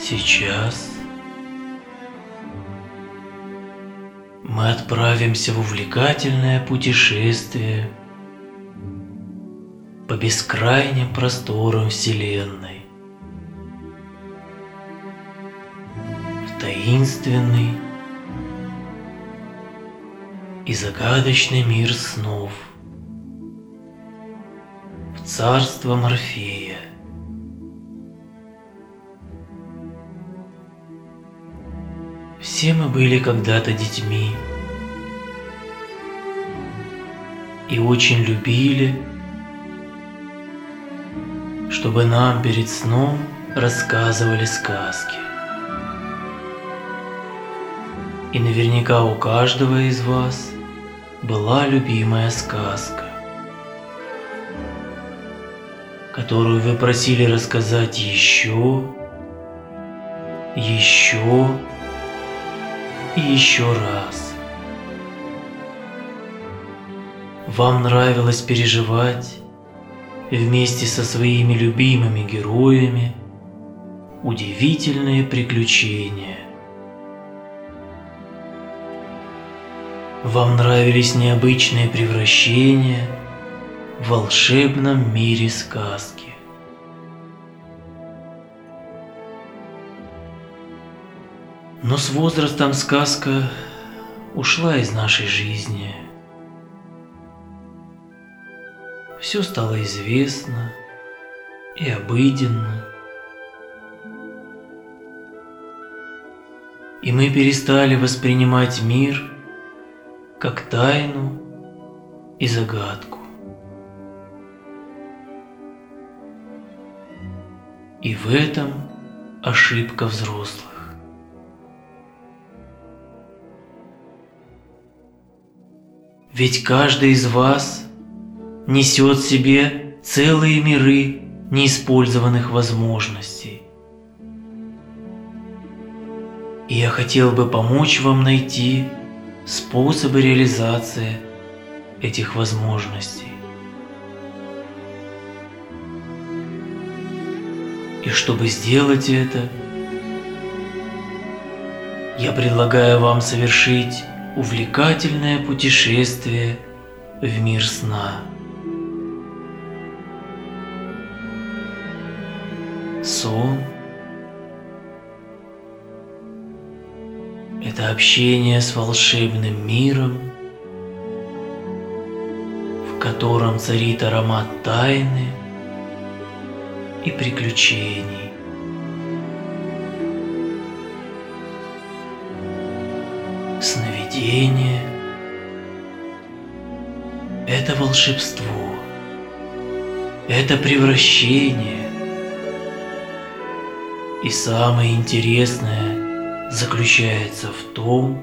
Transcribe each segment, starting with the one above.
Сейчас мы отправимся в увлекательное путешествие по бескрайним просторам Вселенной, в таинственный и загадочный мир снов, в царство Морфея. Все мы были когда-то детьми и очень любили, чтобы нам перед сном рассказывали сказки. И наверняка у каждого из вас была любимая сказка, которую вы просили рассказать еще и еще раз. Вам нравилось переживать вместе со своими любимыми героями удивительные приключения. Вам нравились необычные превращения в волшебном мире сказки. Но с возрастом сказка ушла из нашей жизни. Все стало известно и обыденно. И мы перестали воспринимать мир как тайну и загадку. И в этом ошибка взрослых. Ведь каждый из вас несет в себе целые миры неиспользованных возможностей. И я хотел бы помочь вам найти способы реализации этих возможностей. И чтобы сделать это, я предлагаю вам совершить увлекательное путешествие в мир сна. Сон – это общение с волшебным миром, в котором царит аромат тайны и приключений. Сновидение – это волшебство, это превращение. И самое интересное заключается в том,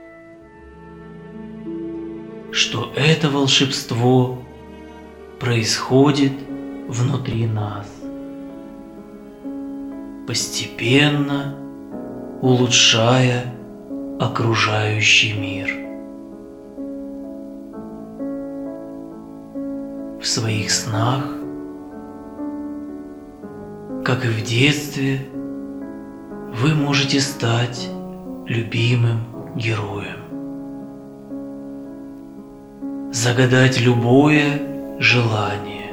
что это волшебство происходит внутри нас, постепенно улучшая окружающий мир. В своих снах, как и в детстве, вы можете стать любимым героем, загадать любое желание,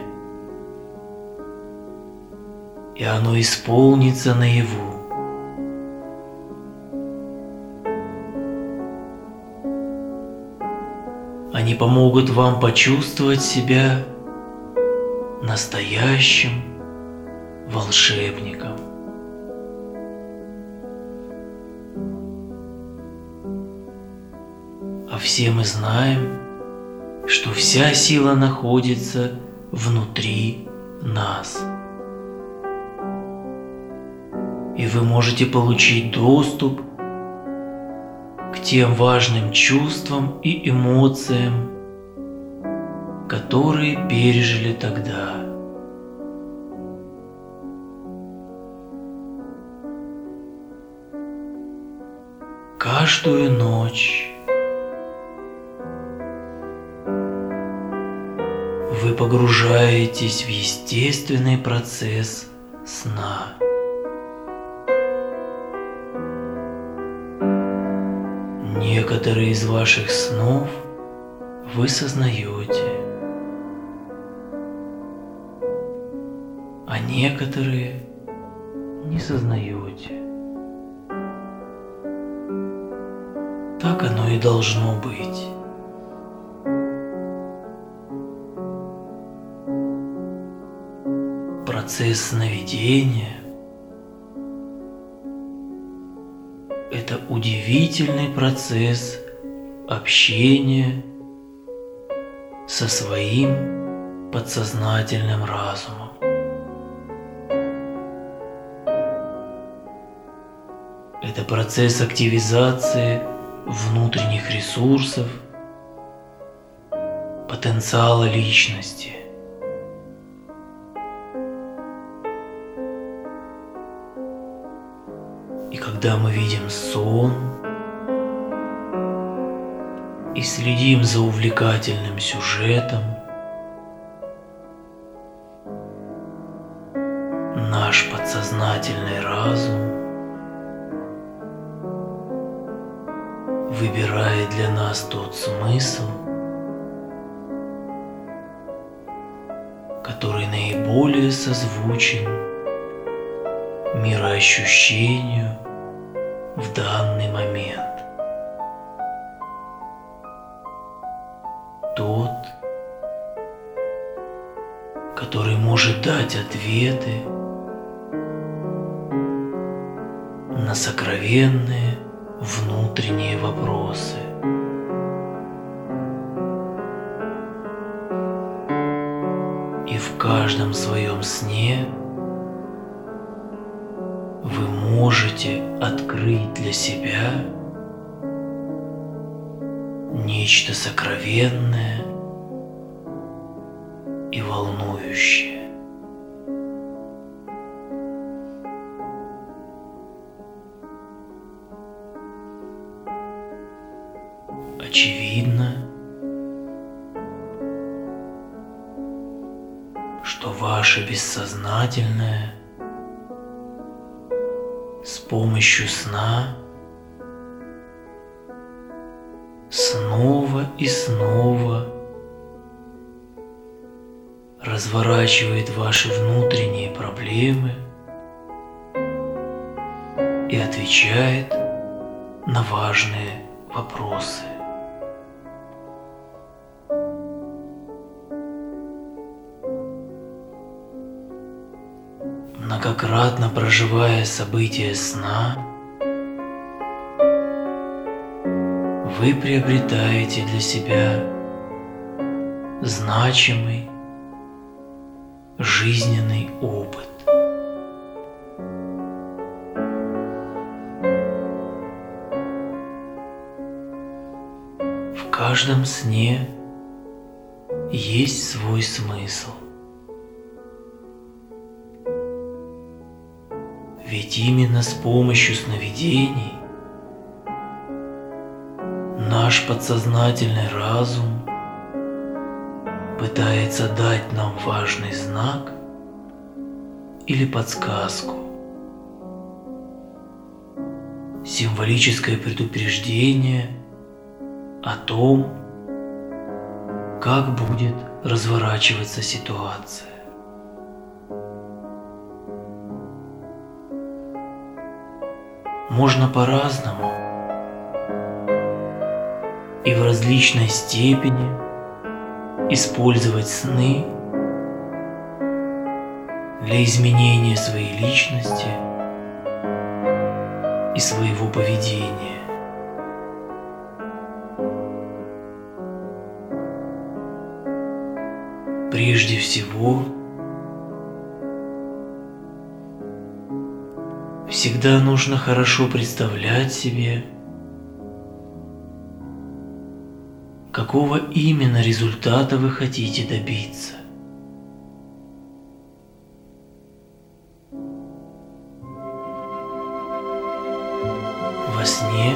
и оно исполнится наяву. Они помогут вам почувствовать себя настоящим волшебником. А все мы знаем, что вся сила находится внутри нас. И вы можете получить доступ к тем важным чувствам и эмоциям, которые пережили тогда. Каждую ночь вы погружаетесь в естественный процесс сна. Некоторые из ваших снов вы сознаете, а некоторые не сознаете. Так оно и должно быть. Процесс сновидения – это удивительный процесс общения со своим подсознательным разумом. Это процесс активизации внутренних ресурсов, потенциала личности. И когда мы видим сон и следим за увлекательным сюжетом, наш подсознательный разум выбирает для нас тот смысл, который наиболее созвучен мироощущению в данный момент. Тот, который может дать ответы на сокровенные внутренние вопросы. И в каждом своем сне вы можете открыть для себя нечто сокровенное и волнующее. Очевидно, что ваше бессознательное с помощью сна снова и снова разворачивает ваши внутренние проблемы и отвечает на важные вопросы. Многократно проживая события сна, вы приобретаете для себя значимый жизненный опыт. В каждом сне есть свой смысл. Ведь именно с помощью сновидений наш подсознательный разум пытается дать нам важный знак или подсказку, символическое предупреждение о том, как будет разворачиваться ситуация. Можно по-разному и в различной степени использовать сны для изменения своей личности и своего поведения. Прежде всего, всегда нужно хорошо представлять себе, какого именно результата вы хотите добиться. Во сне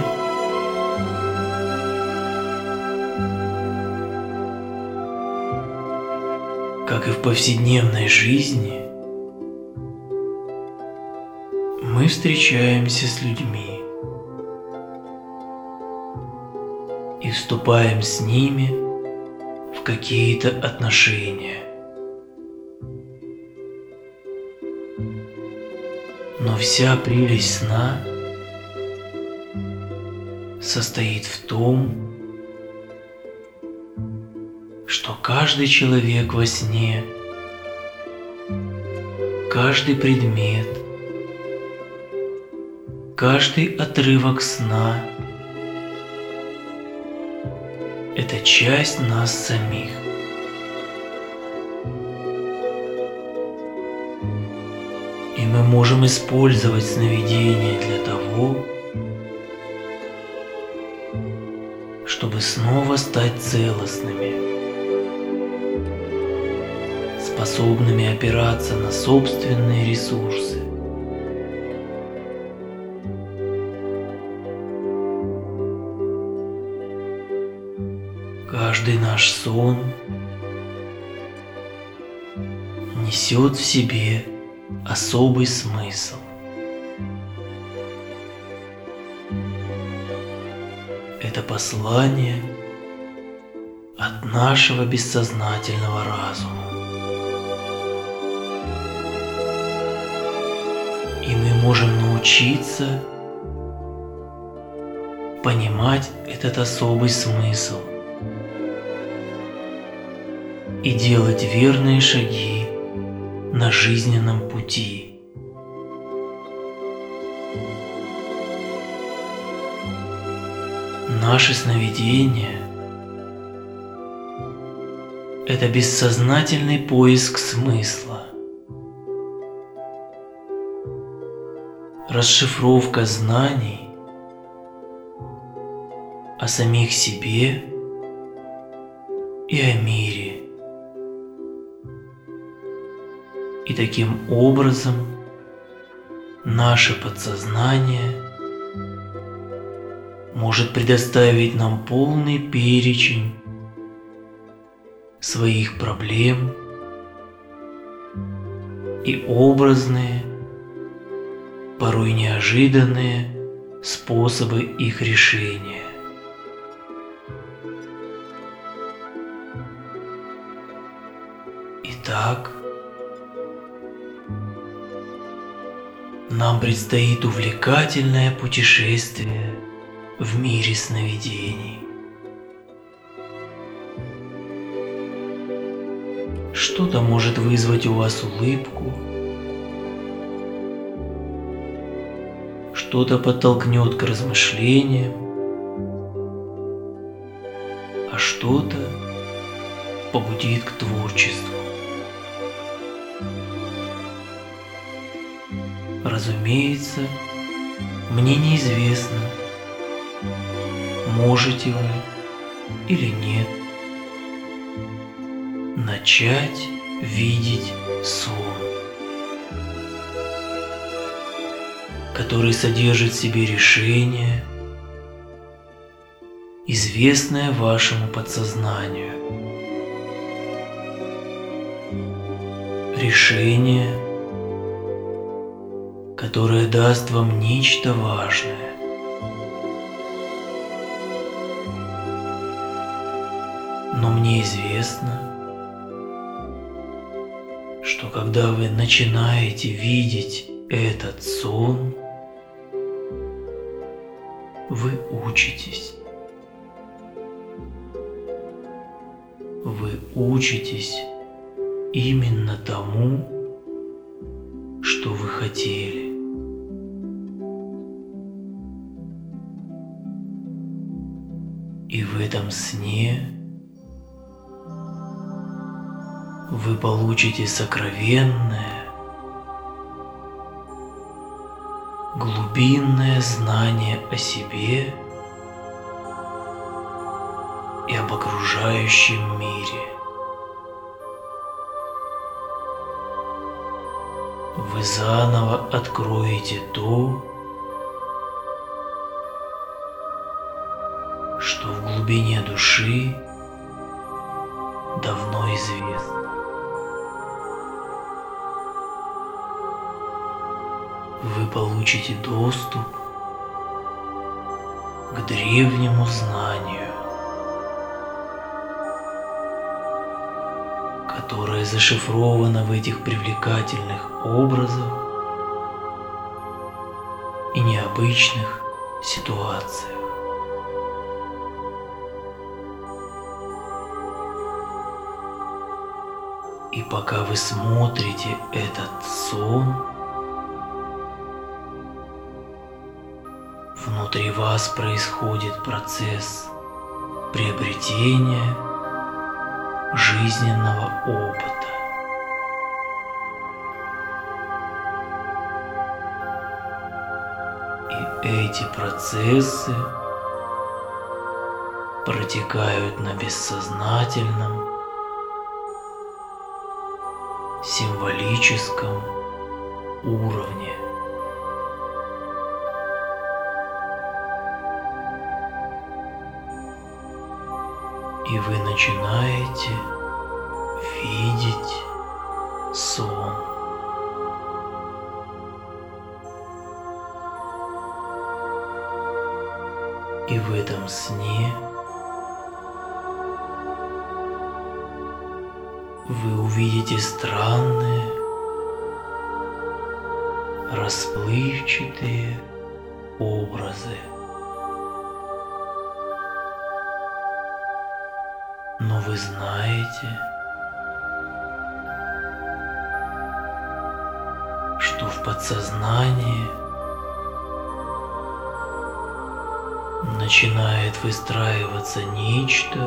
как и в повседневной жизни, мы встречаемся с людьми. вступаем с ними в какие-то отношения. Но вся прелесть сна состоит в том, что каждый человек во сне, каждый предмет, каждый отрывок сна – это часть нас самих. И мы можем использовать сновидения для того, чтобы снова стать целостными, способными опираться на собственные ресурсы. Каждый наш сон несет в себе особый смысл. Это послание от нашего бессознательного разума. И мы можем научиться понимать этот особый смысл и делать верные шаги на жизненном пути. Наши сновидения – это бессознательный поиск смысла, расшифровка знаний о самих себе и о мире. И таким образом наше подсознание может предоставить нам полный перечень своих проблем и образные, порой неожиданные способы их решения. Итак, нам предстоит увлекательное путешествие в мире сновидений. Что-то может вызвать у вас улыбку, что-то подтолкнет к размышлениям, а что-то побудит к творчеству. Разумеется, мне неизвестно, можете вы или нет начать видеть сон, который содержит в себе решение, известное вашему подсознанию. Решение, которое даст вам нечто важное. Но мне известно, что когда вы начинаете видеть этот сон, вы учитесь. Вы учитесь именно тому, что вы хотели. И в этом сне вы получите сокровенное, глубинное знание о себе и об окружающем мире. Вы заново откроете то, что в глубине души давно известно. Вы получите доступ к древнему знанию, которое зашифровано в этих привлекательных образах и необычных ситуациях. И пока вы смотрите этот сон, внутри вас происходит процесс приобретения жизненного опыта. И эти процессы протекают на бессознательном, символическом уровне. И вы начинаете видеть сон. И в этом сне вы увидите странные, расплывчатые образы. Но вы знаете, что в подсознании начинает выстраиваться нечто,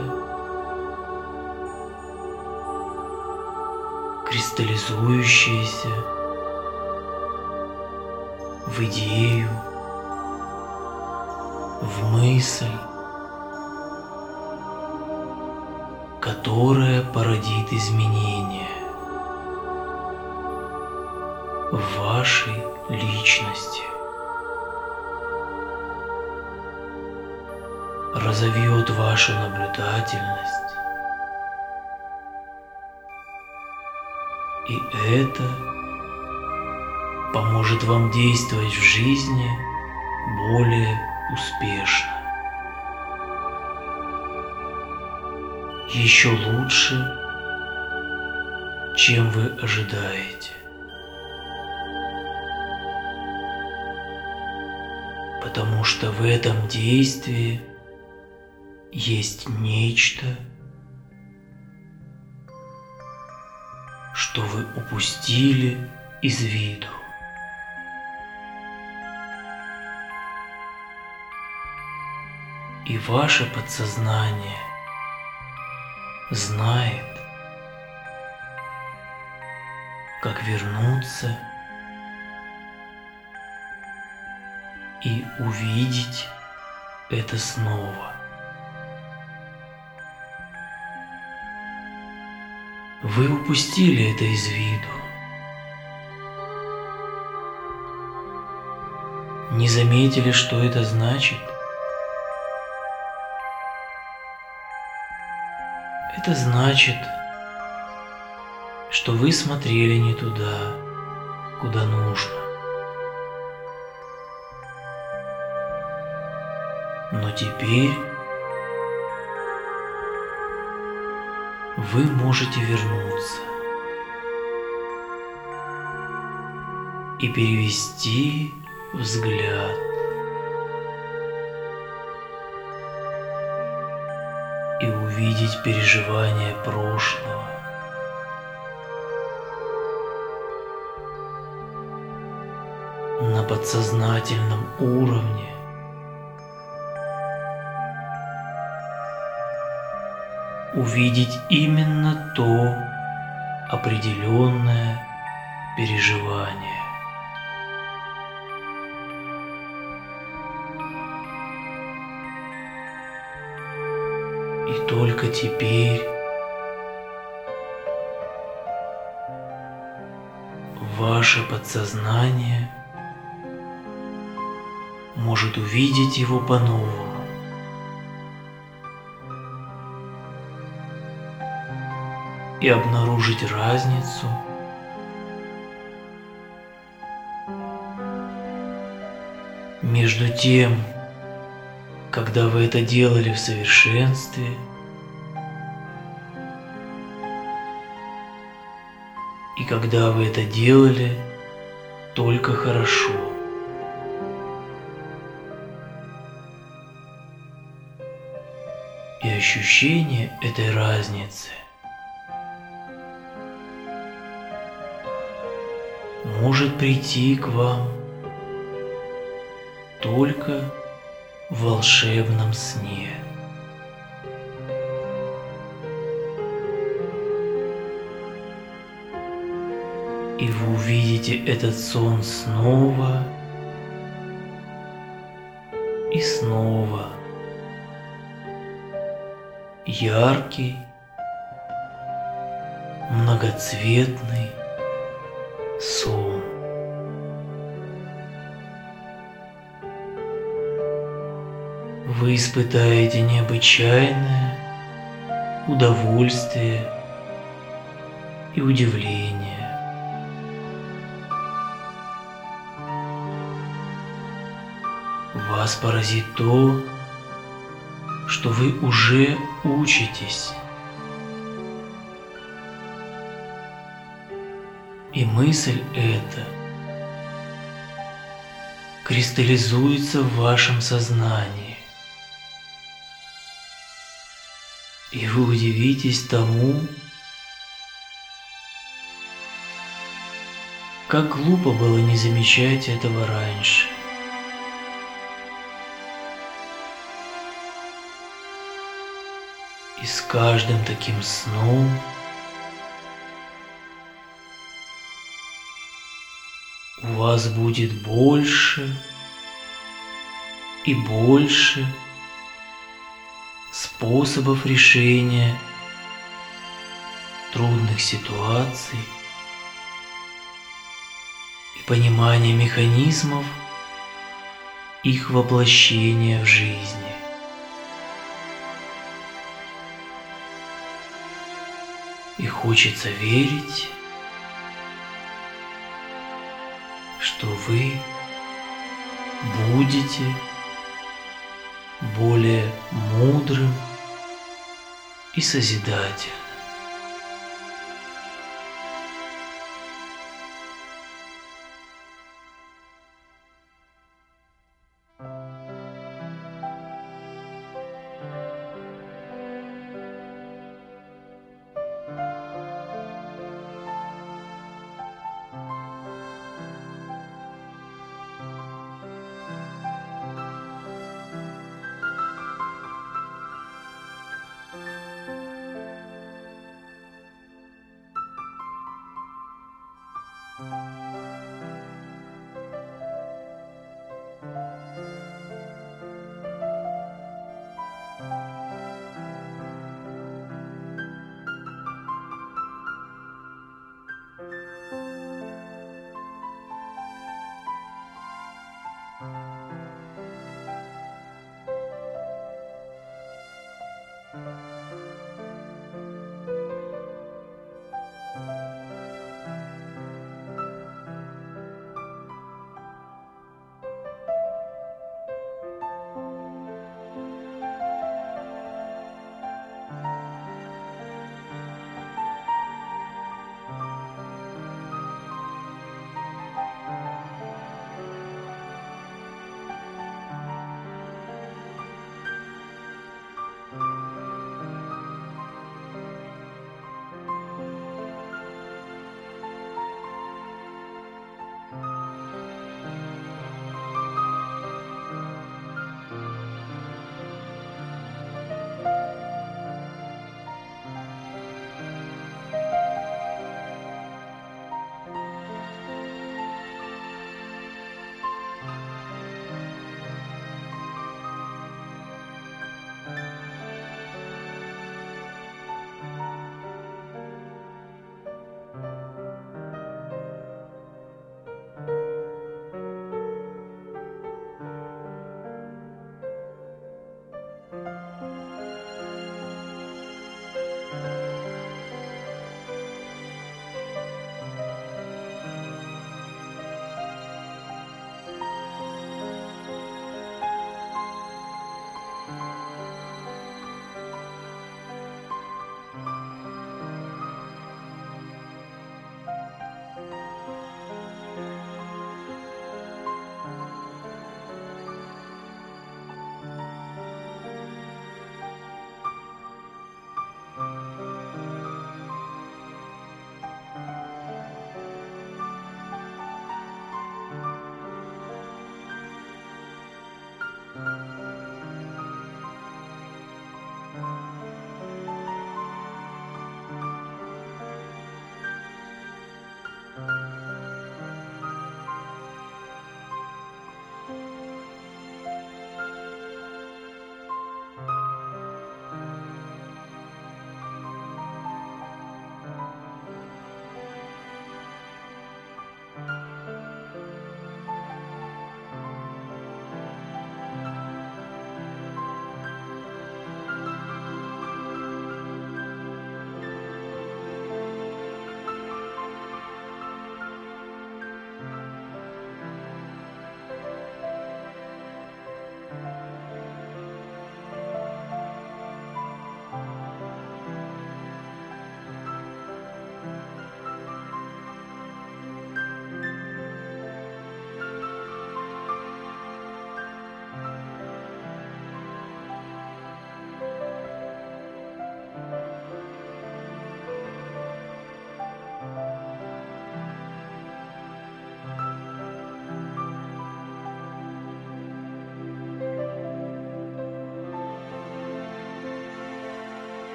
кристаллизующееся в идею, в мысль, которая породит изменения в вашей личности, разовьет вашу наблюдательность, и это поможет вам действовать в жизни более успешно. Еще лучше, чем вы ожидаете. Потому что в этом действии есть нечто, что вы упустили из виду. И ваше подсознание знает, как вернуться и увидеть это снова. Вы упустили это из виду. Не заметили, что это значит? Это значит, что вы смотрели не туда, куда нужно. Но теперь вы можете вернуться и перевести взгляд и увидеть переживания прошлого. На подсознательном уровне. Увидеть именно то определенное переживание. И только теперь ваше подсознание может увидеть его по-новому. И обнаружить разницу между тем, когда вы это делали в совершенстве, когда вы это делали, только хорошо. И ощущение этой разницы может прийти к вам только в волшебном сне. И вы увидите этот сон снова и снова. Яркий, многоцветный сон. Вы испытаете необычайное удовольствие и удивление. Вас поразит то, что вы уже учитесь. И мысль эта кристаллизуется в вашем сознании. И вы удивитесь тому, как глупо было не замечать этого раньше. И с каждым таким сном у вас будет больше и больше способов решения трудных ситуаций и понимания механизмов их воплощения в жизни. И хочется верить, что вы будете более мудрым и созидательным.